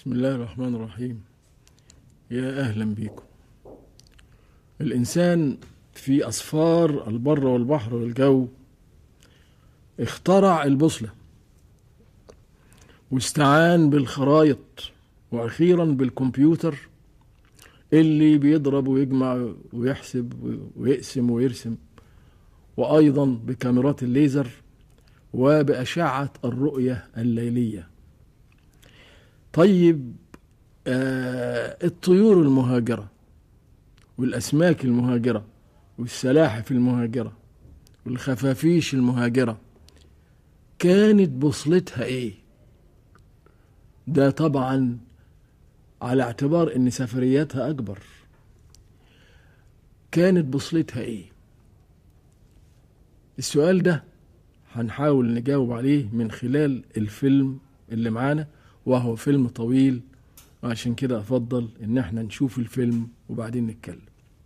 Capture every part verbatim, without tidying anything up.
بسم الله الرحمن الرحيم. يا أهلا بيكم. الإنسان في أسفار البر والبحر والجو اخترع البوصلة واستعان بالخرايط وأخيرا بالكمبيوتر اللي بيضرب ويجمع ويحسب ويقسم ويرسم، وأيضا بكاميرات الليزر وبأشعة الرؤية الليلية. طيب، آه الطيور المهاجرة والأسماك المهاجرة والسلاحف المهاجرة والخفافيش المهاجرة كانت بوصلتها ايه؟ ده طبعا على اعتبار ان سفرياتها اكبر. كانت بوصلتها ايه؟ السؤال ده هنحاول نجاوب عليه من خلال الفيلم اللي معانا، وهو فيلم طويل، وعشان كده افضل ان احنا نشوف الفيلم وبعدين نتكلم.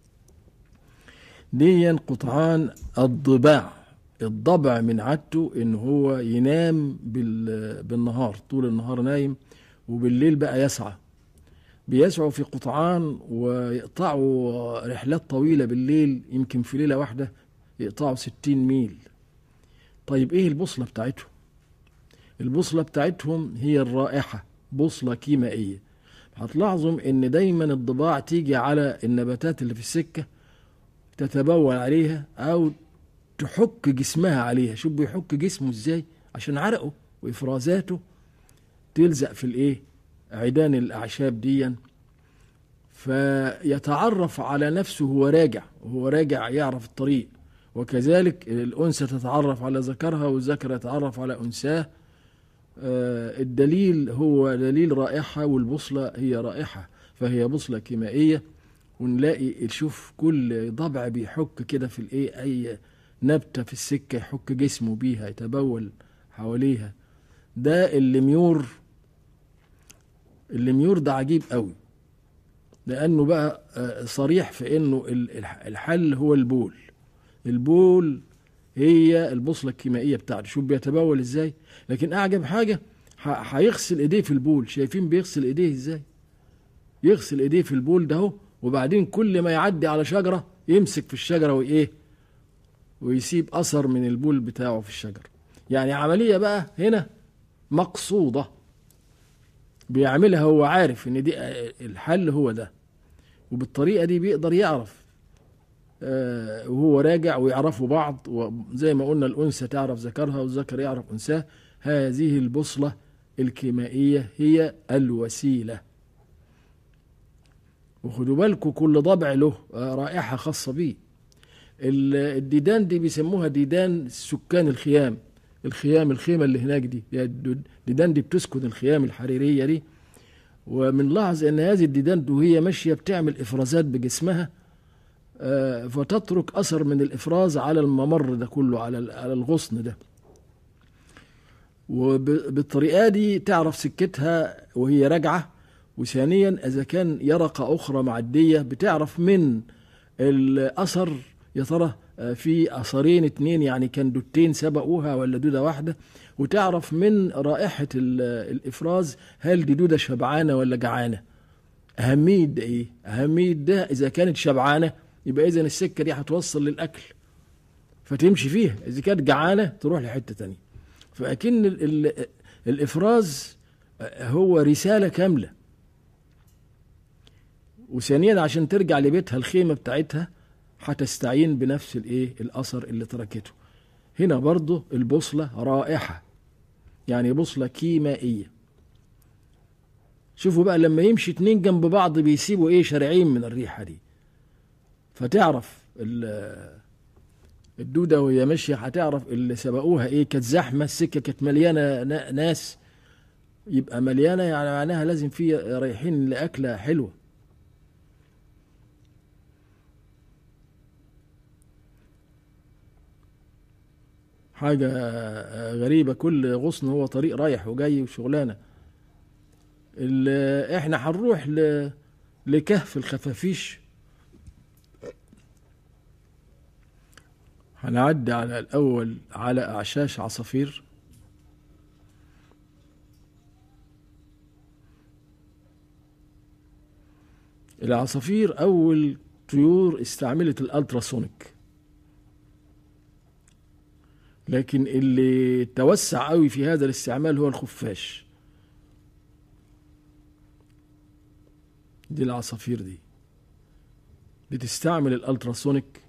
دي قطعان الضباع. الضبع من عادته ان هو ينام بالنهار، طول النهار نايم، وبالليل بقى يسعى. بيسعوا في قطعان ويقطعوا رحلات طويلة بالليل، يمكن في ليلة واحدة يقطعوا ستين ميل. طيب ايه البوصلة بتاعتهم؟ البوصلة بتاعتهم هي الرائحة، بوصلة كيميائية. هتلاحظوا ان دايما الضباع تيجي على النباتات اللي في السكة، تتبول عليها او تحك جسمها عليها. شوف بيحك جسمه ازاي، عشان عرقه وافرازاته تلزق في الايه، عيدان الاعشاب ديا، فيتعرف على نفسه وهو راجع، وهو راجع يعرف الطريق. وكذلك الانثى تتعرف على ذكرها، والذكر يتعرف على انثاه. الدليل هو دليل رائحة، والبوصلة هي رائحة، فهي بوصلة كيميائية. ونلاقي نشوف كل ضبع بيحك كده في الايه، اي نبتة في السكة يحك جسمه بيها، يتبول حواليها. ده الليميور. الليميور ده عجيب قوي، لانه بقى صريح في انه الحل هو البول. البول هي البوصلة الكيميائية بتاعته. شوف بيتبول ازاي. لكن اعجب حاجة، هيغسل ايديه في البول. شايفين بيغسل ايديه ازاي؟ يغسل ايديه في البول ده هو، وبعدين كل ما يعدي على شجرة يمسك في الشجرة وايه، ويسيب اثر من البول بتاعه في الشجرة. يعني عملية بقى هنا مقصودة بيعملها، هو عارف ان دي الحل هو ده، وبالطريقة دي بيقدر يعرف آه وهو راجع، ويعرفوا بعض. وزي ما قلنا الأنثى تعرف ذكرها والذكر يعرف أنثاه. هذه البوصلة الكيميائية هي الوسيلة. وخدوا بالكم كل ضبع له رائحة خاصة بيه. الديدان دي بيسموها ديدان سكان الخيام. الخيام، الخيمة اللي هناك دي، الديدان دي بتسكن الخيام الحريرية دي. ومنلاحظ ان هذه الديدان وهي ماشية بتعمل افرازات بجسمها، فتترك اثر من الافراز على الممر ده كله، على على الغصن ده. وبالطريقة دي تعرف سكتها وهي راجعة. وثانيا اذا كان يرقة اخرى معدية، بتعرف من الاثر يا ترى في اثرين اتنين، يعني كان دودتين سبقوها ولا دودة واحدة. وتعرف من رائحة الافراز هل دي دودة شبعانة ولا جعانة. اهمية ده ايه؟ اهمية ده اذا كانت شبعانة يبقى اذا السكة دي هتوصل للاكل فتمشي فيها، اذا كانت جعانة تروح لحتة تانية. فاكن ال ال الافراز هو رسالة كاملة. وثانيا عشان ترجع لبيتها الخيمة بتاعتها هتستعين بنفس الايه، الاثر اللي تركته. هنا برضو البوصلة رائحة، يعني بوصلة كيميائية. شوفوا بقى لما يمشي اتنين جنب بعض بيسيبوا ايه، شارعين من الريحة دي. فتعرف الدودة وهي ماشية، هتعرف اللي سبقوها ايه، كانت زحمة، السكة كانت مليانة ناس. يبقى مليانة يعني معناها لازم في رايحين لأكلة حلوة. حاجة غريبة، كل غصن هو طريق رايح وجاي وشغلانة. احنا هنروح لكهف الخفافيش. هنعدي على الأول على أعشاش عصافير، العصافير أول طيور استعملت الألتراسونيك، لكن اللي توسع قوي في هذا الاستعمال هو الخفاش. دي العصافير دي بتستعمل الألتراسونيك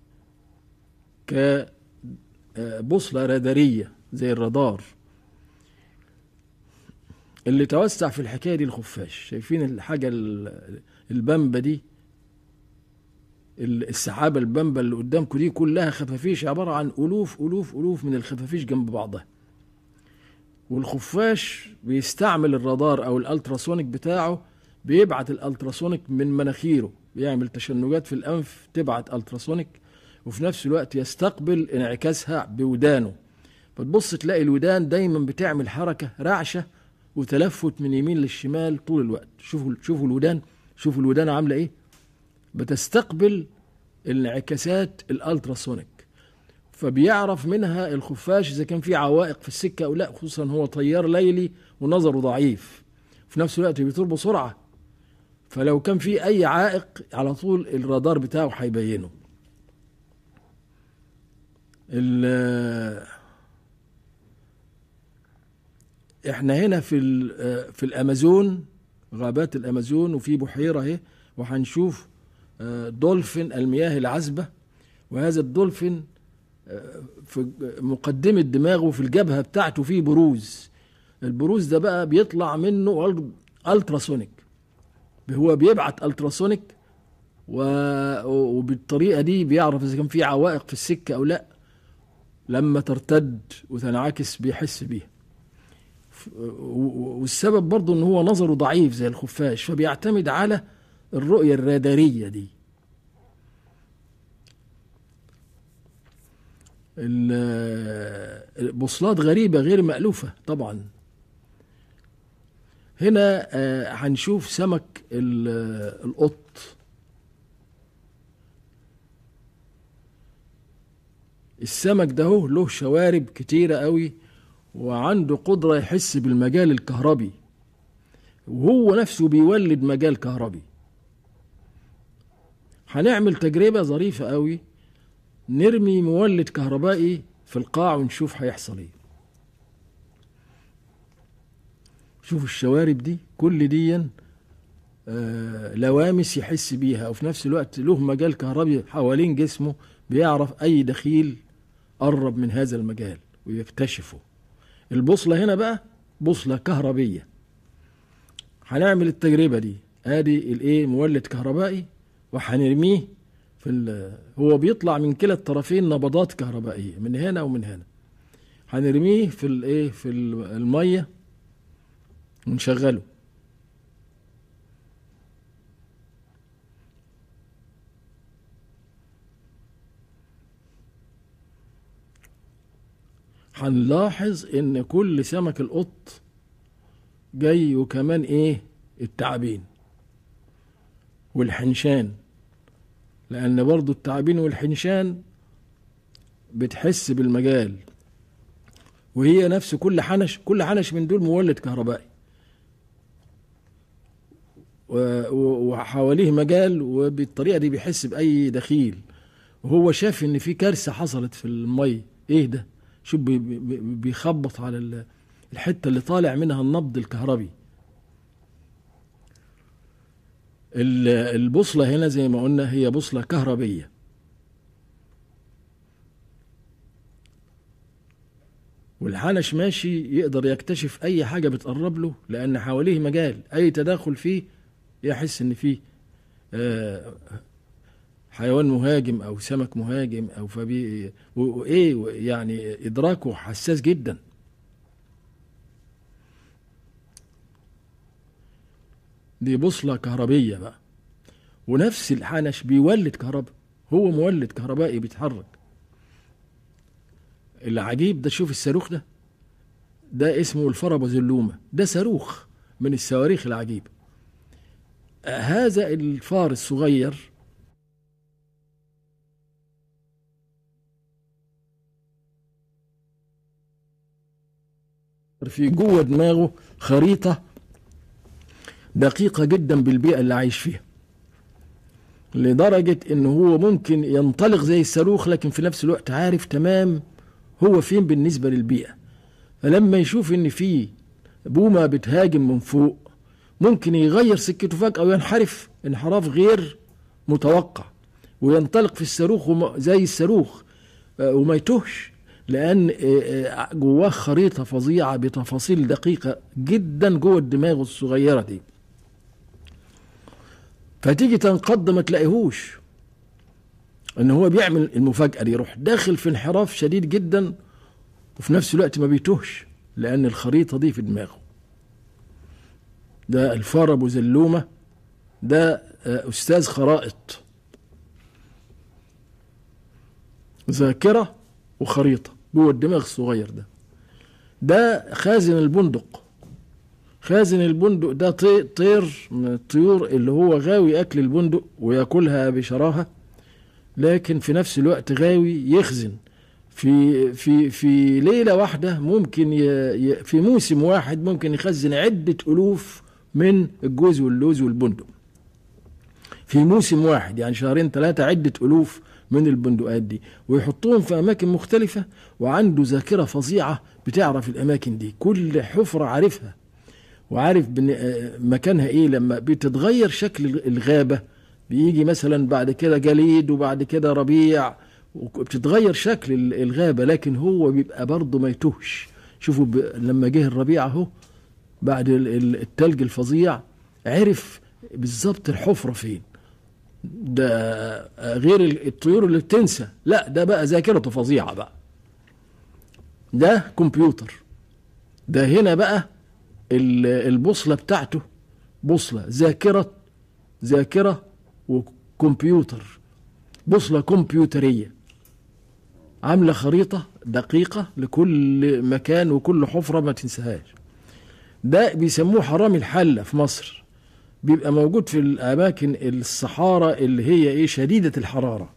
كبوصلة رادارية زي الرادار. اللي توسع في الحكاية دي الخفاش. شايفين الحاجة البامبة دي، السحابة البامبة اللي قدامكم دي كلها خفافيش، عبارة عن ألوف ألوف ألوف من الخفافيش جنب بعضها. والخفاش بيستعمل الرادار أو الألتراسونيك بتاعه، بيبعت الألتراسونيك من مناخيره، بيعمل تشنجات في الأنف تبعت ألتراسونيك، وفي نفس الوقت يستقبل انعكاسها بودانه. فتبص تلاقي الودان دايما بتعمل حركة رعشة وتلفت من يمين للشمال طول الوقت. شوفوا شوفوا الودان، شوفوا الودان عاملة ايه، بتستقبل الانعكاسات الالتراسونيك. فبيعرف منها الخفاش اذا كان في عوائق في السكه او لا، خصوصا هو طيار ليلي ونظره ضعيف، في نفس الوقت بيطير بسرعه، فلو كان في اي عائق على طول الرادار بتاعه هيبينه. احنا هنا في في الامازون، غابات الامازون، وفي بحيره اهي، وهنشوف دولفين المياه العذبه. وهذا الدولفين في مقدمه دماغه في الجبهه بتاعته فيه بروز. البروز ده بقى بيطلع منه التراسونيك، هو بيبعت التراسونيك، وبالطريقه دي بيعرف اذا كان في عوائق في السكه او لا. لما ترتد وتنعكس بيحس بيها. والسبب برضه ان هو نظره ضعيف زي الخفاش، فبيعتمد على الرؤية الرادارية دي. البوصلات غريبة غير مألوفة طبعا. هنا هنشوف سمك القط. السمك ده هو له شوارب كتيرة قوي، وعنده قدرة يحس بالمجال الكهربي، وهو نفسه بيولد مجال كهربي. هنعمل تجربة ظريفة قوي، نرمي مولد كهربائي في القاع ونشوف هيحصل ايه. شوف الشوارب دي، كل دي آه لوامس يحس بيها، وفي نفس الوقت له مجال كهربي حوالين جسمه، بيعرف اي دخيل قرب من هذا المجال ويكتشفه. البوصلة هنا بقى بوصلة كهربية. هنعمل التجربة دي، ادي الايه مولد كهربائي، وهنرميه في هو بيطلع من كلا الطرفين نبضات كهربائية من هنا ومن هنا. هنرميه في الايه في المية ونشغله. هنلاحظ ان كل سمك القط جاي، وكمان ايه التعابين والحنشان، لان برضو التعابين والحنشان بتحس بالمجال، وهي نفس كل حنش كل حنش من دول مولد كهربائي، وحواليه مجال، وبالطريقة دي بيحس بأي دخيل. وهو شاف ان في كارثة حصلت في المية. ايه ده؟ شوف بيخبط على الحتة اللي طالع منها النبض الكهربي. البوصلة هنا زي ما قلنا هي بوصلة كهربية. والحنش ماشي يقدر يكتشف اي حاجة بتقرب له، لان حواليه مجال، اي تداخل فيه يحس ان فيه آه حيوان مهاجم او سمك مهاجم او فبي وايه يعني ادراكه حساس جدا. دي بوصلة كهربية بقى، ونفس الحنش بيولد كهرباء، هو مولد كهربائي بيتحرك. العجيب ده، شوف الصاروخ ده ده اسمه الفرابازلومة، ده صاروخ من الصواريخ العجيبة. هذا الفار الصغير في جوه دماغه خريطة دقيقة جدا بالبيئة اللي عايش فيها. لدرجة انه هو ممكن ينطلق زي الصاروخ، لكن في نفس الوقت عارف تمام هو فين بالنسبة للبيئة. فلما يشوف ان في بومة بتهاجم من فوق ممكن يغير سكته فجأة وينحرف انحراف غير متوقع وينطلق في الصاروخ زي الصاروخ وما يتوهش، لأن جواه خريطة فظيعة بتفاصيل دقيقة جدا جوه الدماغ الصغيرة دي. فتيجي تنقض ما تلاقيهوش ان هو بيعمل المفاجأة دي، يروح داخل في انحراف شديد جدا وفي نفس الوقت ما بيتوهش لأن الخريطة دي في دماغه. ده الفار أبو زلومة، ده أستاذ خرائط، ذاكرة وخريطة جوه الدماغ الصغير ده. ده خازن البندق. خازن البندق ده طير من الطيور اللي هو غاوي أكل البندق ويأكلها بشراهة، لكن في نفس الوقت غاوي يخزن في في في ليلة واحدة، ممكن ي في موسم واحد ممكن يخزن عدة ألوف من الجوز واللوز والبندق في موسم واحد، يعني شهرين ثلاثة عدة ألوف من البندقات دي، ويحطوهم في أماكن مختلفة. وعنده ذاكرة فظيعة بتعرف الأماكن دي، كل حفرة عارفها وعارف مكانها إيه. لما بتتغير شكل الغابة بيجي مثلا بعد كده جليد وبعد كده ربيع وبتتغير شكل الغابة، لكن هو بيبقى برضه ما يتوهش. شوفوا لما جه الربيع اهو بعد التلج الفظيع عرف بالظبط الحفرة فين. ده غير الطيور اللي بتنسى، لا ده بقى ذاكرته فظيعة بقى، ده كمبيوتر. ده هنا بقى البوصلة بتاعته بوصلة ذاكرة ذاكرة وكمبيوتر، بوصلة كمبيوترية عاملة خريطة دقيقة لكل مكان وكل حفرة ما تنساهاش. ده بيسموه حرامي الحلة في مصر، بيبقى موجود في الأماكن الصحارى اللي هي إيه شديدة الحرارة،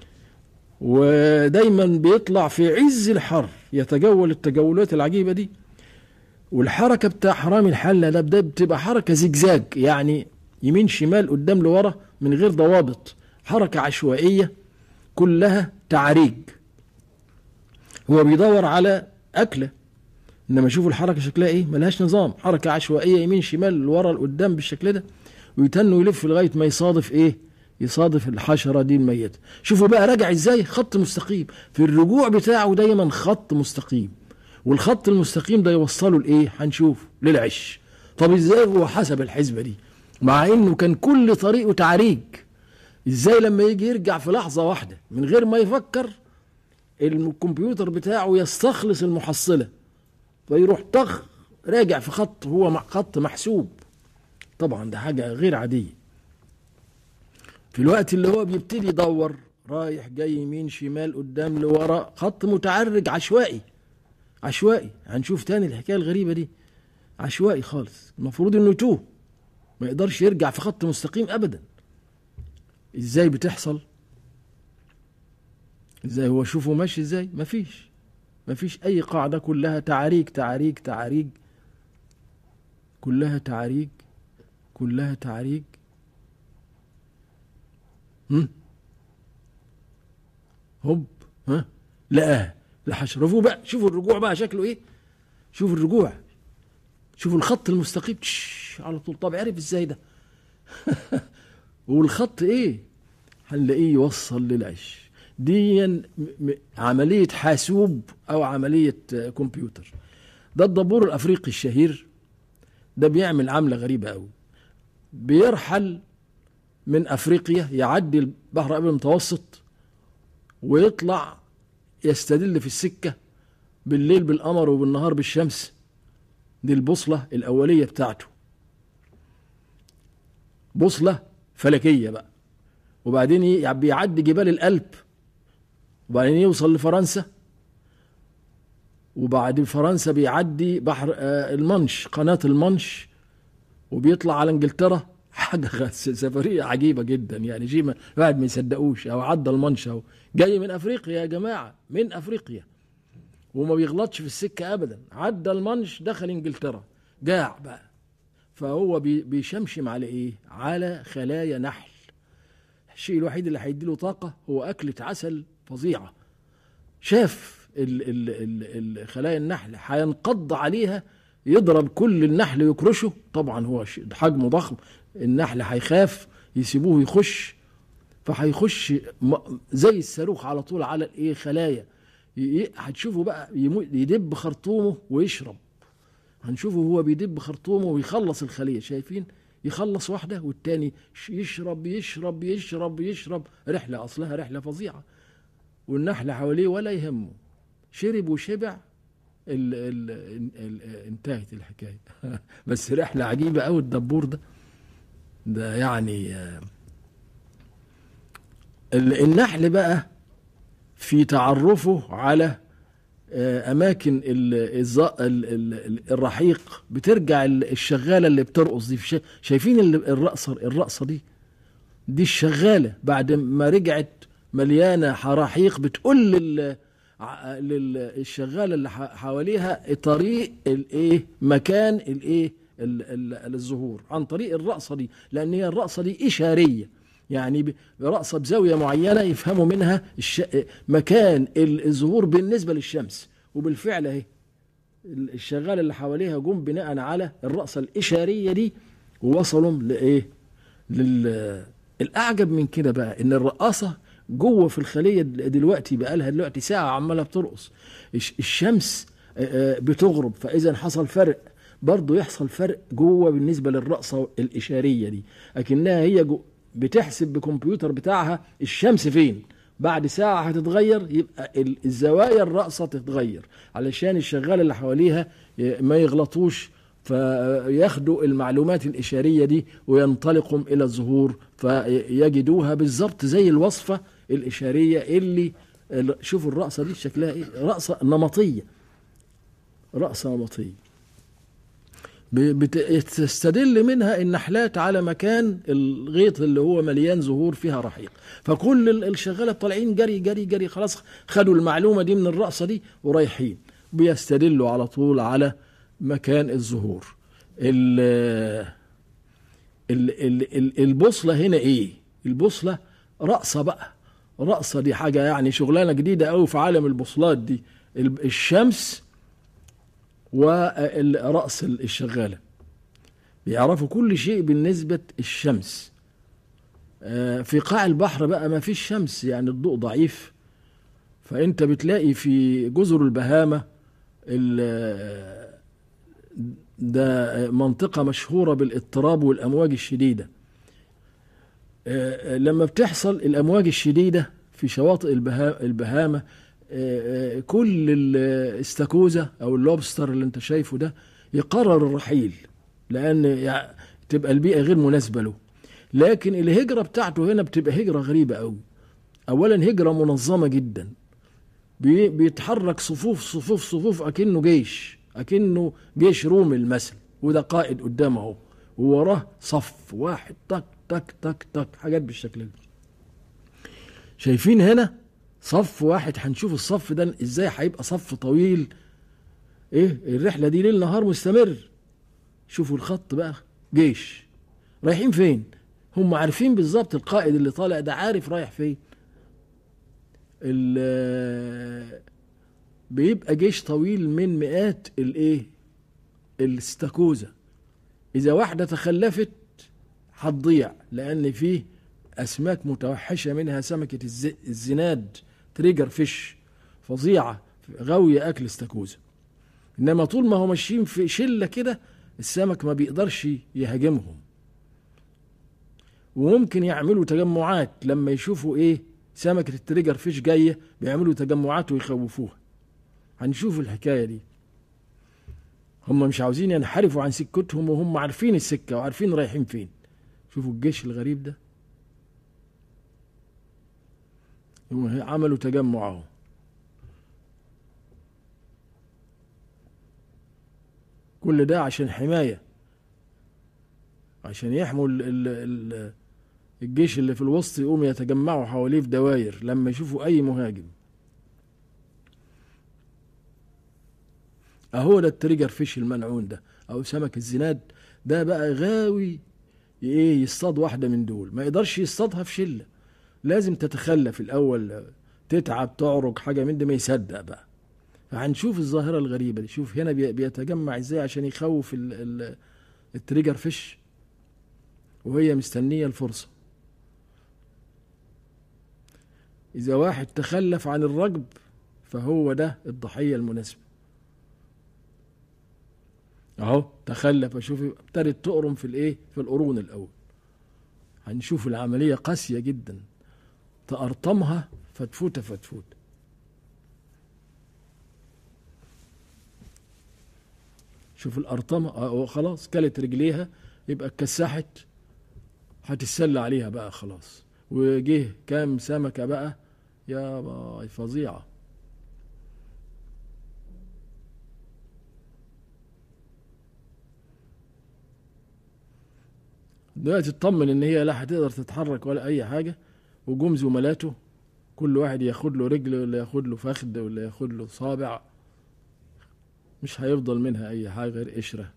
ودايما بيطلع في عز الحر يتجول التجولات العجيبة دي. والحركة بتاع حرامي الحلة ده بتبقى حركة زجزاج، يعني يمين شمال قدام لورا من غير ضوابط، حركة عشوائية كلها تعريج. هو بيدور على أكلة، إنما شوفوا الحركة شكلها إيه، ملهاش نظام، حركة عشوائية يمين شمال لورا لقدام بالشكل ده، ويتنوا يلف لغاية ما يصادف إيه، يصادف الحشرة دي الميتة. شوفوا بقى راجع إزاي، خط مستقيم في الرجوع بتاعه، دايما خط مستقيم، والخط المستقيم ده يوصله لإيه، هنشوف للعش. طب إزاي هو حسب الحسبة دي مع إنه كان كل طريقه تعريج؟ إزاي لما يجي يرجع في لحظة واحدة من غير ما يفكر الكمبيوتر بتاعه يستخلص المحصلة فيروح طخ راجع في خط هو خط محسوب؟ طبعا ده حاجة غير عادية. في الوقت اللي هو بيبتدي يدور رايح جاي يمين شمال قدام لورا، خط متعرج عشوائي عشوائي. هنشوف تاني الحكاية الغريبة دي، عشوائي خالص، المفروض انه يتوه ما يقدرش يرجع في خط مستقيم ابدا. ازاي بتحصل؟ ازاي هو شوفوا ماشي ازاي؟ مفيش مفيش اي قاعدة، كلها تعاريج تعاريج تعاريج، كلها تعاريج كلها تعاريج. هم هوب ها لقاه لحشرفوه بقى. شوفوا الرجوع بقى شكله ايه، شوفوا الرجوع، شوفوا الخط المستقيم على طول. طب عرف ازاي ده؟ والخط ايه، هنلاقيه يوصل للعش. دي عملية حاسوب او عملية كمبيوتر. ده الدبور الافريقي الشهير ده بيعمل عملة غريبة قوي، بيرحل من افريقيا يعدي البحر الابيض المتوسط ويطلع يستدل في السكة بالليل بالقمر وبالنهار بالشمس. دي البوصلة الأولية بتاعته، بوصلة فلكية بقى. وبعدين بيعدي جبال الألب، وبعدين يوصل لفرنسا، وبعد فرنسا بيعدي بحر المانش، قناة المانش، وبيطلع على انجلترا. حاجة سفرية عجيبة جدا، يعني شيء واحد ما يصدقوش. او عدى المانش اهو، جاي من افريقيا يا جماعة، من افريقيا، وما بيغلطش في السكة ابدا. عدى المانش دخل انجلترا، جاع بقى. فهو بيشمشم على ايه، على خلايا نحل. الشيء الوحيد اللي هيديله طاقة هو أكلة عسل فظيعة. شاف ال ال ال ال خلايا النحل هينقض عليها، يضرب كل النحل يكرشه، طبعا هو حجمه ضخم، النحل هيخاف يسيبوه يخش، فهيخش زي الصاروخ على طول على الايه خلايا. هتشوفوا بقى يدب خرطومه ويشرب، هنشوفه هو بيدب خرطومه ويخلص الخلية، شايفين؟ يخلص واحدة والتاني يشرب يشرب يشرب يشرب، رحلة أصلها رحلة فظيعة، والنحل حواليه ولا يهمه، شرب وشبع، ال ال ال انتهت الحكاية. بس رحلة عجيبة أوي الدبور ده. ده يعني النحل بقى في تعرفه على أماكن الرحيق بترجع الشغالة اللي بترقص دي. شايفين الرقصة الرقصة دي دي الشغالة بعد ما رجعت مليانة حراحيق بتقول لل للشغالة اللي حواليها طريق الايه مكان الايه الظهور عن طريق الرقصة دي، لأن هي الرقصة دي إشارية، يعني رقصة بزاوية معينة يفهموا منها الش... مكان الظهور بالنسبة للشمس. وبالفعل اهي الشغال اللي حواليها جم بناء على الرقصة الإشارية دي ووصلوا لإيه لل... الأعجب من كده بقى إن الرقاصة جوه في الخلية دلوقتي بقى لها دلوقتي ساعة عمالة بترقص، الشمس بتغرب، فإذا حصل فرق، برضو يحصل فرق جوه بالنسبة للرقصة الإشارية دي، لكنها هي جو بتحسب بكمبيوتر بتاعها الشمس فين، بعد ساعة هتتغير، يبقى الزوايا الرقصة تتغير علشان الشغال اللي حواليها ما يغلطوش، فياخدوا المعلومات الإشارية دي وينطلقوا إلى الظهور، فيجدوها بالضبط زي الوصفة الإشارية اللي شوفوا الرقصة دي شكلها إيه، رقصة نمطية، رقصة نمطية بتستدل منها النحلات على مكان الغيط اللي هو مليان زهور فيها رحيق، فكل الشغالة طالعين جري جري جري، خلاص خدوا المعلومة دي من الرقصة دي ورايحين بيستدلوا على طول على مكان الزهور. ال ال ال البوصلة هنا ايه؟ البوصلة رقصة بقى، رقصة دي حاجة يعني شغلانة جديدة قوي في عالم البوصلات دي، الشمس ورأس الشغالة بيعرفوا كل شيء بالنسبة الشمس. في قاع البحر بقى ما فيش شمس، يعني الضوء ضعيف، فأنت بتلاقي في جزر البهامة ده منطقة مشهورة بالاضطراب والأمواج الشديدة. لما بتحصل الأمواج الشديدة في شواطئ البهامة كل الاستاكوزا أو اللوبستر اللي انت شايفه ده يقرر الرحيل، لأن يعني تبقى البيئة غير مناسبة له. لكن الهجرة بتاعته هنا بتبقى هجرة غريبة أوي. أولا هجرة منظمة جدا، بيتحرك صفوف صفوف صفوف أكنه جيش، أكنه جيش رومي المثل، وده قائد قدامه اهو ووراه صف واحد تك تك تك تك، حاجات بالشكل ده. شايفين هنا صف واحد، هنشوف الصف ده ازاي هيبقى صف طويل. ايه الرحلة دي ليل نهار مستمر. شوفوا الخط بقى، جيش رايحين فين؟ هم عارفين بالظبط، القائد اللي طالع ده عارف رايح فين. بيبقى جيش طويل من مئات الايه الاستاكوزا، اذا واحدة تخلفت هتضيع، لان فيه اسماك متوحشة منها سمكة الزناد تريجر فيش فظيعة غاوية اكل استاكوزا. انما طول ما هم ماشيين في شلة كده السمك ما بيقدرش يهاجمهم، وممكن يعملوا تجمعات لما يشوفوا ايه سمكة التريجر فيش جاية، بيعملوا تجمعات ويخوفوها. هنشوف الحكاية دي. هم مش عاوزين ينحرفوا عن سكتهم، وهم عارفين السكة وعارفين رايحين فين. شوفوا الجيش الغريب ده، عملوا تجمع اهو. كل ده عشان حماية، عشان يحموا ال ال ال الجيش اللي في الوسط يقوم يتجمعوا حواليه في دواير لما يشوفوا اي مهاجم. اهو ده التريجر فيش المنعون ده، او سمك الزناد ده بقى غاوي ايه يصطاد واحدة من دول، ما يقدرش يصطادها في شلة، لازم تتخلى في الأول، تتعب تعرج حاجة من دي، ما يصدق بقى. فهنشوف الظاهرة الغريبة دي. شوف هنا بيتجمع ازاي عشان يخوف ال ال التريجر فيش وهي مستنية الفرصة. إذا واحد تخلف عن الرجب فهو ده الضحية المناسبة. اهو تخلف، اشوف ابتدت تقرم في الايه، في القرون الاول. هنشوف العملية قاسية جدا، تقرطمها فتفوت فتفوت. شوف القرطمة خلاص كلت رجليها، يبقى اتكسحت، هتتسلى عليها بقى خلاص. وجه كام سمكة بقى يا باي فظيعة. دلوقتي تطمن ان هي لا هتقدر تتحرك ولا اي حاجة، وجم زملاته كل واحد ياخد له رجل ولا ياخد له فخذ ولا ياخد له صابع، مش هيفضل منها اي حاجة غير قشرة.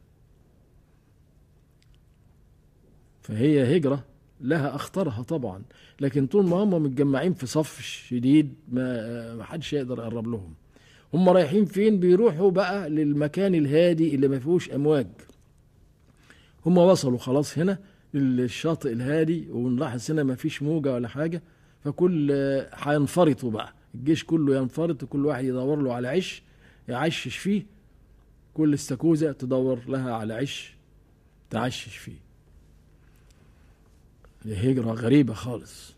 فهي هجرة لها اخطرها طبعا، لكن طول ما هم متجمعين في صف شديد ما حدش يقدر يقرب لهم. هم رايحين فين؟ بيروحوا بقى للمكان الهادي اللي ما فيهوش امواج. هم وصلوا خلاص هنا للشاطئ الهادي، ونلاحظ هنا ما فيش موجة ولا حاجة. فكل هينفرطوا بقى، الجيش كله ينفرط، وكل واحد يدور له على عش يعشش فيه. كل استاكوزة تدور لها على عش تعشش فيه. هجرة غريبة خالص.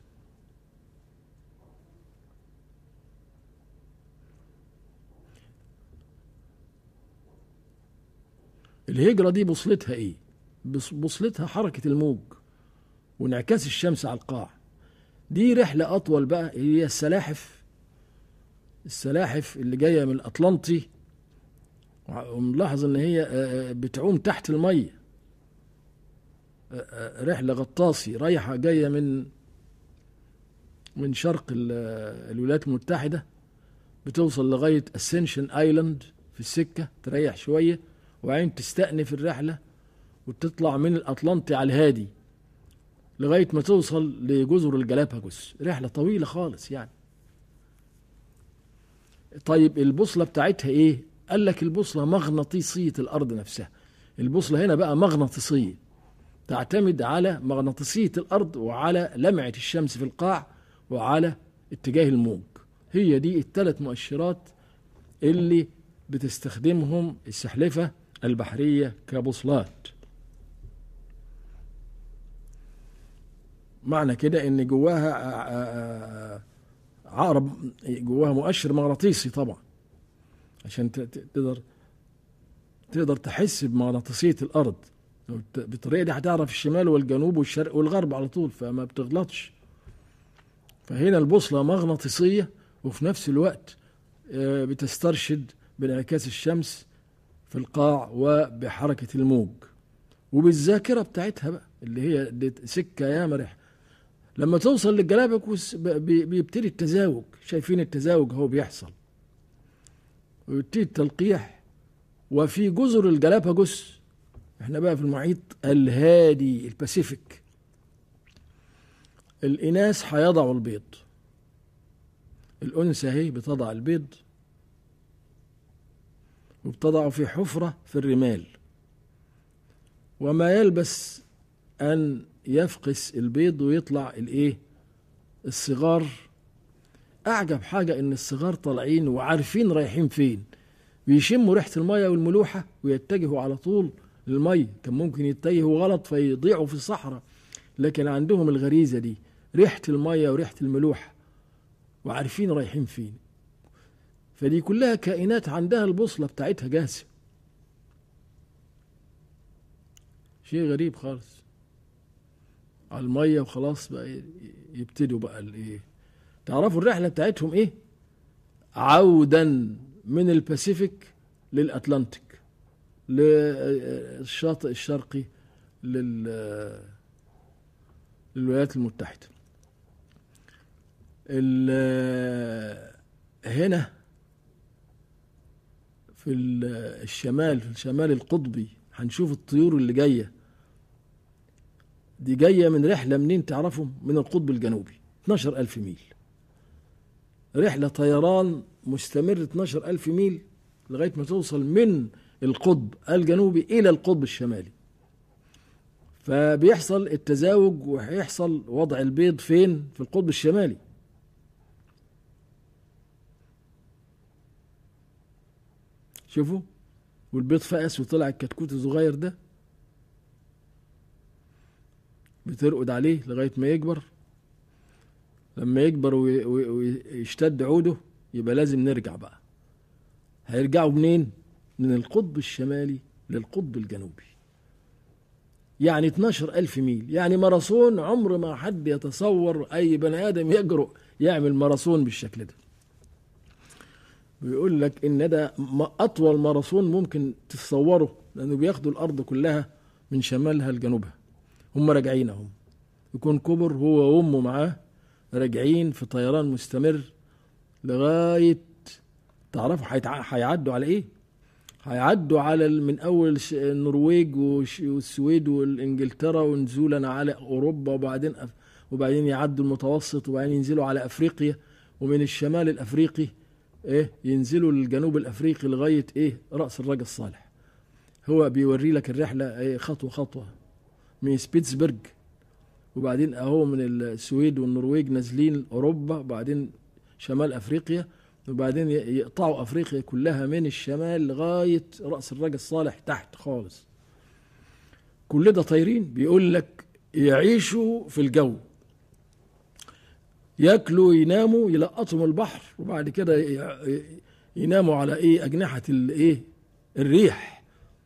الهجرة دي بوصلتها ايه؟ بوصلتها حركة الموج وانعكاس الشمس على القاع. دي رحلة أطول بقى، هي السلاحف. السلاحف اللي جاية من الأطلنطي، وملاحظ ان هي بتعوم تحت المية، رحلة غطاسي رايحة جاية من من شرق الولايات المتحدة، بتوصل لغاية اسنشن ايلاند في السكة، تريح شوية وبعدين تستأنف الرحلة وتطلع من الأطلنطي على الهادي لغاية ما توصل لجزر الجلاباجوس. رحلة طويلة خالص يعني. طيب البوصلة بتاعتها ايه؟ قال لك البوصلة مغناطيسية الأرض نفسها. البوصلة هنا بقى مغناطيسية، تعتمد على مغناطيسية الأرض وعلى لمعة الشمس في القاع وعلى اتجاه الموج. هي دي الثلاث مؤشرات اللي بتستخدمهم السحلفة البحرية كبوصلات. معنى كده ان جواها عقرب، جواها مؤشر مغناطيسي طبعا، عشان تقدر تقدر تحس بمغناطيسية الأرض. بالطريقة دي هتعرف الشمال والجنوب والشرق والغرب على طول، فما بتغلطش. فهنا البوصلة مغناطيسية، وفي نفس الوقت بتسترشد بانعكاس الشمس في القاع وبحركة الموج، وبالذاكرة بتاعتها بقى اللي هي سكة يا مرح. لما توصل للجلاباجوس بيبتدي التزاوج، شايفين التزاوج هو بيحصل، ويبتدي التلقيح. وفي جزر الجلاباجوس، احنا بقى في المحيط الهادي الباسيفيك، الإناث هيضعوا البيض. الأنثى هي بتضع البيض وبتضعه في حفرة في الرمال، وما يلبس أن يفقس البيض ويطلع الإيه؟ الصغار. أعجب حاجة إن الصغار طالعين وعارفين رايحين فين، بيشموا ريحة المية والملوحة ويتجهوا على طول للمية. كان ممكن يتجهوا غلط فيضيعوا في الصحراء، لكن عندهم الغريزة دي، ريحة المية وريحة الملوحة، وعارفين رايحين فين. فدي كلها كائنات عندها البوصلة بتاعتها جاهزة. شيء غريب خالص. على المية وخلاص بقى يبتدوا بقى الايه. تعرفوا الرحلة بتاعتهم ايه؟ عودا من الباسيفيك للأتلانتيك، للشاطئ الشرقي للولايات المتحدة. هنا في الشمال، في الشمال القطبي، هنشوف الطيور اللي جاية دي، جاية من رحلة منين تعرفوا؟ من القطب الجنوبي. اتناشر ألف ميل، رحلة طيران مستمر اتناشر ألف ميل لغاية ما توصل من القطب الجنوبي إلى القطب الشمالي. فبيحصل التزاوج وهيحصل وضع البيض فين؟ في القطب الشمالي. شوفوا، والبيض فقس وطلع الكتكوت الصغير ده، بترقد عليه لغاية ما يكبر. لما يكبر ويشتد عوده يبقى لازم نرجع بقى. هيرجعوا منين؟ من القطب الشمالي للقطب الجنوبي، يعني اتناشر ألف ميل، يعني ماراثون. عمر ما حد يتصور أي بني آدم يجرؤ يعمل ماراثون بالشكل ده. بيقول لك إن ده أطول ماراثون ممكن تتصوره، لأنه بياخدوا الأرض كلها من شمالها لجنوبها. هم راجعين اهم، يكون كبر هو وامه معاه، راجعين في طيران مستمر لغايه، تعرفوا هيعدوا على ايه؟ هيعدوا على من اول النرويج والسويد والانجلترا ونزولا على اوروبا، وبعدين وبعدين يعدوا المتوسط، وبعدين ينزلوا على افريقيا، ومن الشمال الافريقي ايه ينزلوا للجنوب الافريقي لغايه ايه راس الرجا الصالح. هو بيوري لك الرحله ايه خطوه خطوه، من سبيتسبرج، وبعدين اهو من السويد والنرويج نازلين اوروبا، وبعدين شمال افريقيا، وبعدين يقطعوا افريقيا كلها من الشمال لغايه راس الرجا الصالح تحت خالص. كل ده طايرين. بيقول لك يعيشوا في الجو، ياكلوا يناموا يلقطوا من البحر، وبعد كده يناموا على ايه اجنحه الايه الريح.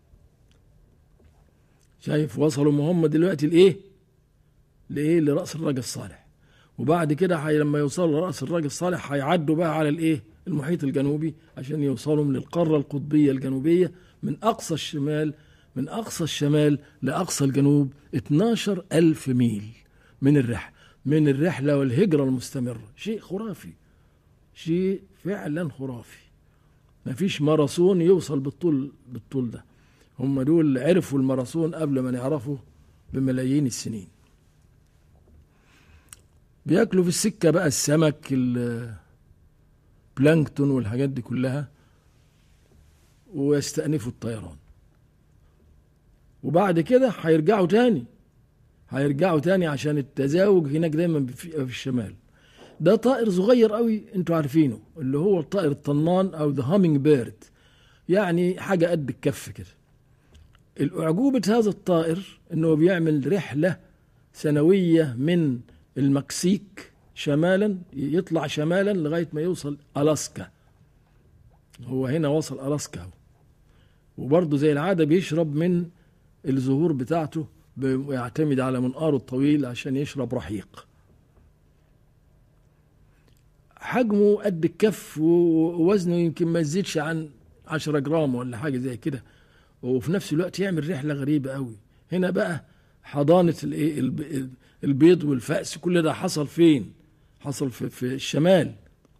شايف وصلوا هم دلوقتي لايه لايه لراس الرجا الصالح، وبعد كده حي لما يوصلوا لراس الرجا الصالح هيعدوا بقى على الايه المحيط الجنوبي عشان يوصلوا من القاره القطبيه الجنوبيه من اقصى الشمال من اقصى الشمال لاقصى الجنوب اتناشر ألف ميل من الرحله من الرحله والهجره المستمره. شيء خرافي، شيء فعلا خرافي. مفيش ماراثون يوصل بالطول بالطول ده. هم دول عرفوا الماراثون قبل ما نعرفه بملايين السنين. بياكلوا في السكة بقى السمك، البلانكتون والحاجات دي كلها، ويستأنفوا الطيران. وبعد كده هيرجعوا تاني هيرجعوا تاني عشان التزاوج هناك دايما في الشمال. ده طائر صغير قوي انتوا عارفينه، اللي هو الطائر الطنان او ذا هامينج بيرد، يعني حاجة قد الكف كده. الأعجوبة هذا الطائر انه بيعمل رحلة سنوية من المكسيك شمالا، يطلع شمالا لغاية ما يوصل ألاسكا. هو هنا وصل ألاسكا، وبرضه زي العادة بيشرب من الزهور بتاعته، بيعتمد على منقاره الطويل عشان يشرب رحيق. حجمه قد الكف، ووزنه يمكن ما يزيدش عن عشرة جرام ولا حاجة زي كده، وفي نفس الوقت يعمل رحلة غريبة قوي. هنا بقى حضانة البيض والفأس، كل ده حصل فين؟ حصل في, في الشمال.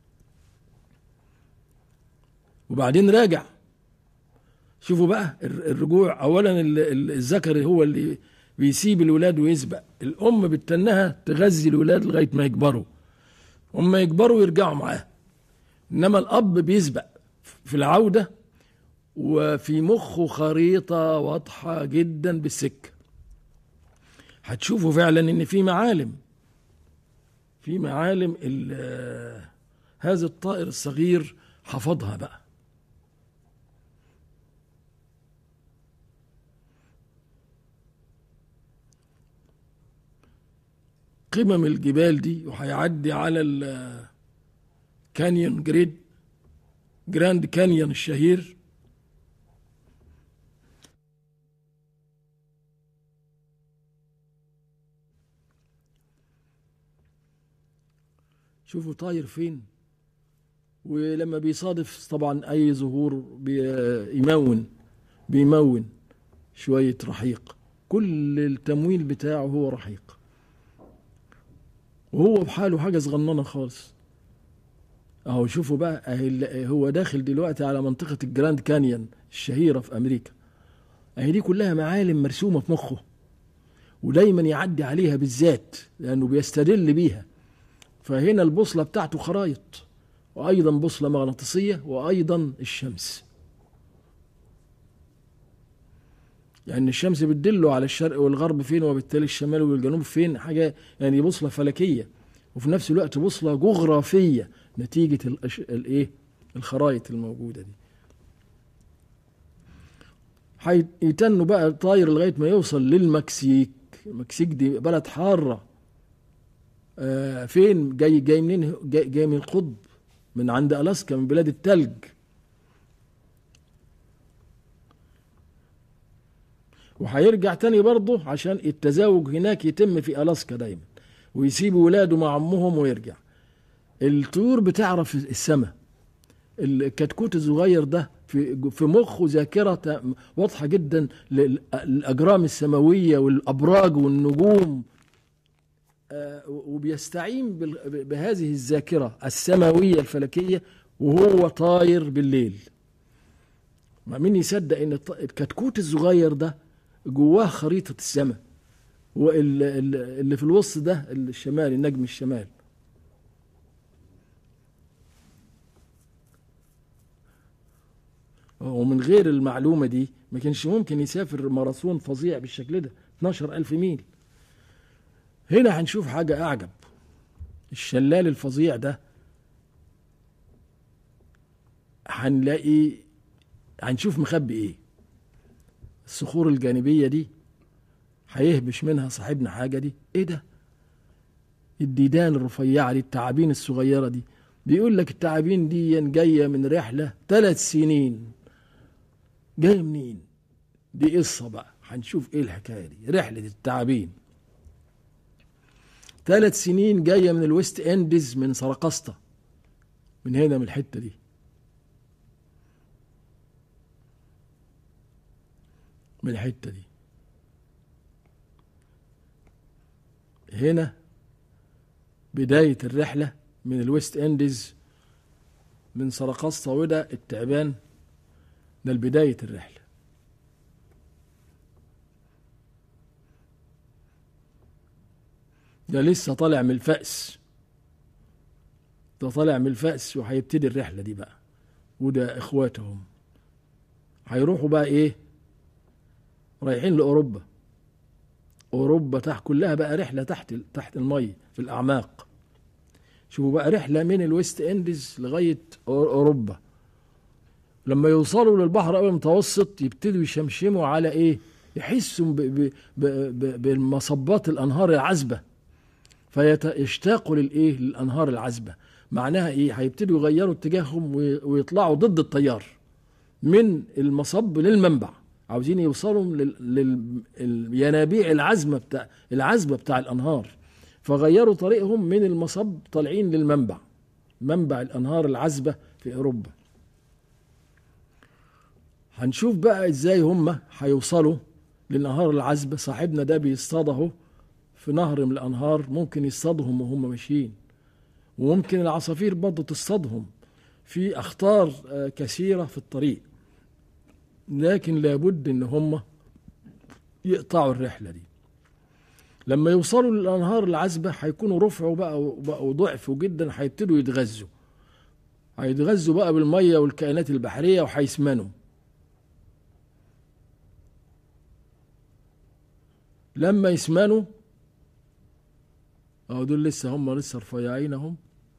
وبعدين راجع. شوفوا بقى الرجوع. اولا الذكر هو اللي بيسيب الولاد ويسبق، الام بتنها تغذي الولاد لغايه ما يكبروا، وما يكبروا يرجعوا معاه. انما الاب بيسبق في العوده، وفي مخه خريطه واضحه جدا بالسكه. هتشوفوا فعلا ان في معالم في معالم هذا الطائر الصغير حفظها بقى. قمم الجبال دي، وهيعدي على الكانيون جريد جراند كانيون الشهير. شوفوا طاير فين. ولما بيصادف طبعا اي ظهور بيمون بيمون شوية رحيق، كل التمويل بتاعه هو رحيق، وهو بحاله حاجة صغننة خالص. اهو شوفوا بقى، هو داخل دلوقتي على منطقة الجراند كانيون الشهيرة في امريكا. اهي دي كلها معالم مرسومة في مخه، ودايما يعدي عليها بالذات لانه بيستدل بيها. فهنا البوصلة بتاعته خرايط، وأيضا بوصلة مغناطيسية، وأيضا الشمس. يعني الشمس بتدله على الشرق والغرب فين، وبالتالي الشمال والجنوب فين، حاجة يعني بوصلة فلكية، وفي نفس الوقت بوصلة جغرافية نتيجة الايه الخرايط الموجودة دي. هيتنوا بقى طاير لغاية ما يوصل للمكسيك. المكسيك دي بلد حارة، آه فين جاي جاي منين؟ جاي, جاي من القطب، من عند ألاسكا، من بلاد التلج. وهيرجع تاني برضه عشان التزاوج هناك يتم في ألاسكا دايما، ويسيب ولاده مع أمهم ويرجع. الطيور بتعرف السماء. الكتكوت الصغير ده في في مخه ذاكرة واضحة جدا للأجرام السماوية والأبراج والنجوم، وبيستعين بهذه الذاكرة السماوية الفلكية وهو طاير بالليل. ما مين يصدق ان الكتكوت الصغير ده جواه خريطة السماء، واللي في الوسط ده الشمال، النجم الشمال. ومن غير المعلومة دي ما كانش ممكن يسافر ماراثون فظيع بالشكل ده، اتناشر ألف ميل. هنا هنشوف حاجة أعجب. الشلال الفظيع ده هنلاقي، هنشوف مخبي ايه. الصخور الجانبية دي هيهبش منها صاحبنا حاجة دي. ايه ده؟ الديدان الرفيعة دي، التعابين الصغيرة دي. بيقول لك التعابين دي جاية من رحلة ثلاث سنين. جاية منين؟ دي قصة بقى، هنشوف ايه الحكاية دي. رحلة التعابين ثلاث سنين جاية من الويست انديز، من سرقسطة، من هنا، من الحتة دي، من الحتة دي. هنا بداية الرحلة من الويست انديز، من سرقسطة، وده التعبان ده بداية الرحلة. ده لسه طالع من الفأس، ده طالع من الفأس وهيبتدي الرحلة دي بقى. وده اخواتهم هيروحوا بقى ايه؟ رايحين لأوروبا. أوروبا تحت كلها بقى رحلة تحت تحت المية في الأعماق. شوفوا بقى، رحلة من الويست انديز لغاية أوروبا. لما يوصلوا للبحر المتوسط يبتدوا يشمشموا على ايه؟ يحسوا بالمصبات الأنهار العذبة، فيشتاقوا للايه؟ للأنهار العذبة. معناها ايه؟ هيبتدوا يغيروا اتجاههم ويطلعوا ضد التيار من المصب للمنبع. عاوزين يوصلوا للينابيع العذبة بتاع العذبة بتاع الأنهار، فغيروا طريقهم من المصب، طالعين للمنبع، منبع الأنهار العذبة في أوروبا. هنشوف بقى ازاي هم هيوصلوا للأنهار العذبة. صاحبنا ده بيصطاد اهو في نهر من الأنهار، ممكن يصطادهم وهم ماشيين، وممكن العصافير برضه تصطادهم. في أخطار كثيرة في الطريق، لكن لابد ان هم يقطعوا الرحلة دي. لما يوصلوا للأنهار العذبة هيكونوا رفعوا بقى وبقوا ضعفوا جدا، هيبتدوا يتغذوا. هيتغذوا بقى بالمية والكائنات البحرية وهيسمنوا. لما يسمنوا، اهو دول لسه هم لسه رفيعين اهم.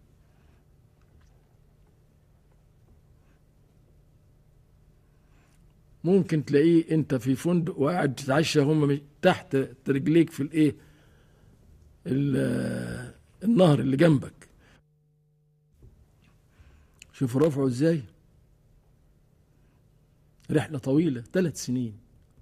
ممكن تلاقيه انت في فندق وقاعد تتعشى، هم تحت رجليك في الايه، النهر اللي جنبك. شوفوا رفعوا ازاي. رحلة طويلة، ثلاث سنين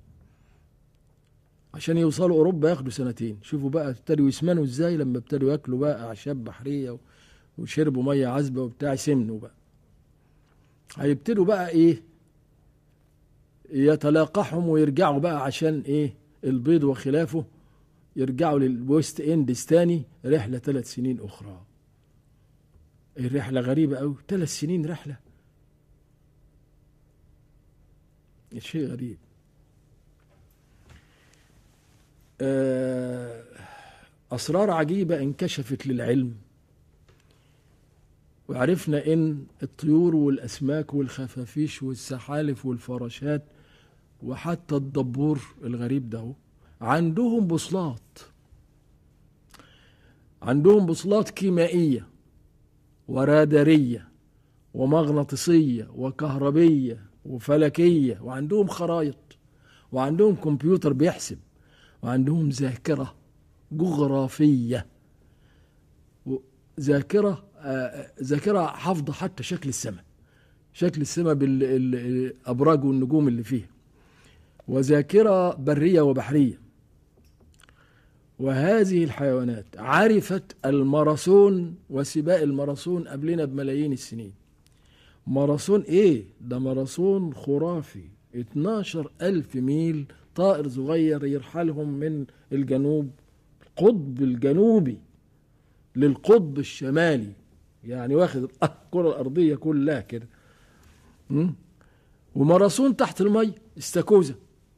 عشان يوصلوا اوروبا، ياخدوا سنتين. شوفوا بقى ابتدوا يسمنوا ازاي لما ابتدوا ياكلوا بقى اعشاب بحرية وشربوا مية عذبة وبتاع، سمنوا بقى. هيبتدوا بقى ايه؟ يتلاقحهم ويرجعوا بقى عشان ايه؟ البيض وخلافه، يرجعوا للويست انديز تاني. رحلة ثلاث سنين اخرى. الرحلة غريبة قوي، ثلاث سنين رحلة، شيء غريب. أسرار عجيبة انكشفت للعلم وعرفنا ان الطيور والاسماك والخفافيش والسحالف والفراشات وحتى الدبور الغريب ده عندهم بوصلات، عندهم بوصلات كيميائية ورادارية ومغناطيسية وكهربية وفلكية، وعندهم خرائط وعندهم كمبيوتر بيحسب وعندهم ذاكرة جغرافية، ذاكرة ذاكرة حافظة حتى شكل السماء، شكل السماء بالأبراج والنجوم اللي فيها، وذاكرة برية وبحرية. وهذه الحيوانات عرفت الماراثون وسباق الماراثون قبلنا بملايين السنين. ماراثون ايه ده؟ ماراثون خرافي، اتناشر ألف ميل طائر صغير يرحلهم من الجنوب القطب الجنوبي للقطب الشمالي، يعني واخد الكرة الأرضية كلها كده. وماراثون تحت المي استاكوزا،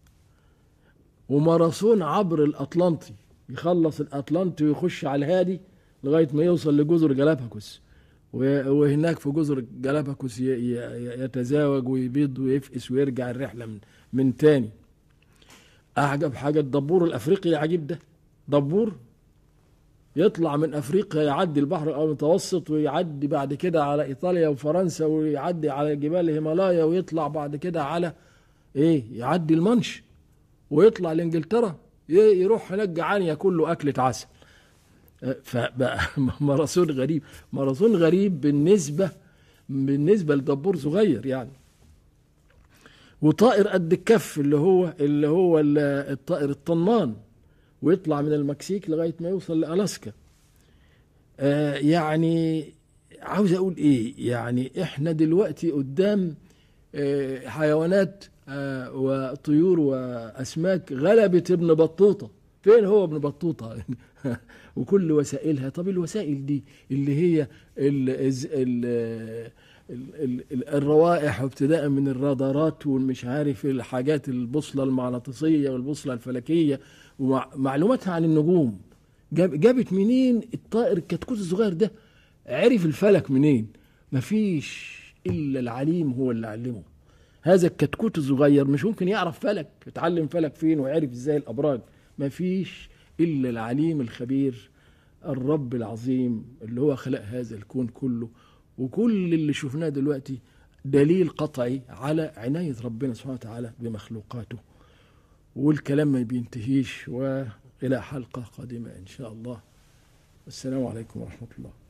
وماراثون عبر الأطلنطي، يخلص الأطلنطي ويخش على الهادي لغاية ما يوصل لجزر جالاباكوس، وهناك في جزر جالاباكوس يتزاوج ويبيض ويفقس ويرجع الرحلة من, من تاني. أعجب حاجة الدبور الأفريقي العجيب ده، دبور يطلع من أفريقيا يعدي البحر المتوسط ويعدي بعد كده على إيطاليا وفرنسا ويعدي على جبال الهيمالايا ويطلع بعد كده على إيه، يعدي المنش ويطلع لإنجلترا، يروح هناك جعان ياكل له أكلة عسل. فبقى ماراثون غريب، ماراثون غريب بالنسبة بالنسبة لدبور صغير يعني. وطائر قد الكف اللي هو اللي هو الطائر الطنان، ويطلع من المكسيك لغاية ما يوصل لألاسكا. آه يعني عاوز أقول إيه، يعني إحنا دلوقتي قدام آه حيوانات آه وطيور وأسماك غلبت ابن بطوطة. فين هو ابن بطوطة؟ وكل وسائلها. طب الوسائل دي اللي هي ال ال ال الروائح، وابتداء من الرادارات والمش عارف الحاجات، البوصلة المغناطيسية والبوصلة الفلكية ومعلوماتها عن النجوم، جاب جابت منين الطائر الكتكوت الصغير ده؟ عرف الفلك منين؟ مفيش إلا العليم هو اللي علمه. هذا الكتكوت الصغير مش ممكن يعرف فلك، اتعلم فلك فين وعرف ازاي الأبراج؟ مفيش إلا العليم الخبير الرب العظيم اللي هو خلق هذا الكون كله. وكل اللي شفناه دلوقتي دليل قطعي على عناية ربنا سبحانه وتعالى بمخلوقاته. والكلام ما بينتهيش، وإلى حلقة قادمة إن شاء الله. السلام عليكم ورحمة الله.